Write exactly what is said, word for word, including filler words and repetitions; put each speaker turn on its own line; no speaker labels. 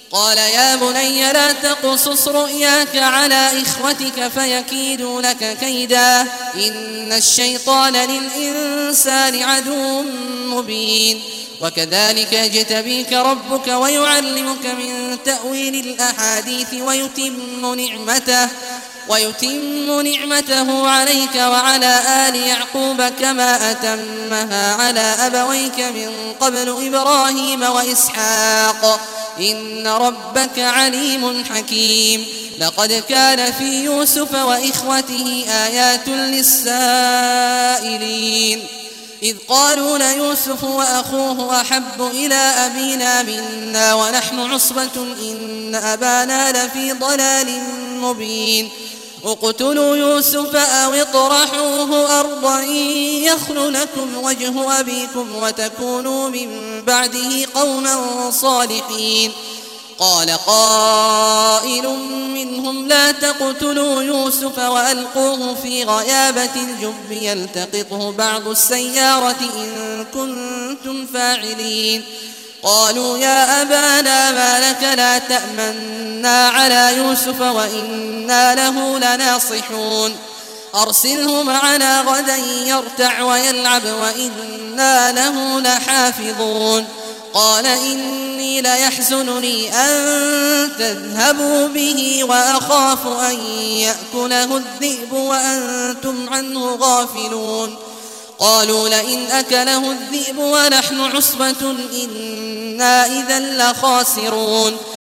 قال يا بني لا تقصص رؤياك على إخوتك فيكيدوا لك كيدا إن الشيطان للإنسان عدو مبين وكذلك يجتبيك ربك ويعلمك من تأويل الأحاديث ويتم نعمته ويتم نعمته عليك وعلى آل يعقوب كما أتمها على أبويك من قبل إبراهيم وإسحاق إن ربك عليم حكيم لقد كان في يوسف وإخوته آيات للسائلين إذ قالوا ليوسف وأخوه أحب إلى أبينا منا ونحن عصبة إن أبانا لفي ضلال مبين اقتلوا يوسف أو اطرحوه أرضا يخل لكم وجه أبيكم وتكونوا من بعده قوما صالحين قال قائل منهم لا تقتلوا يوسف وألقوه في غيابة الجب يلتقطه بعض السيارة إن كنتم فاعلين قالوا يا أبانا ما لك لا تأمنا على يوسف وإنا له لناصحون أرسله معنا غدا يرتع ويلعب وإنا له لحافظون قال إني ليحزنني أن تذهبوا به وأخاف أن يأكله الذئب وأنتم عنه غافلون قالوا لئن أكله الذئب ونحن عصبة إنا إذا لخاسرون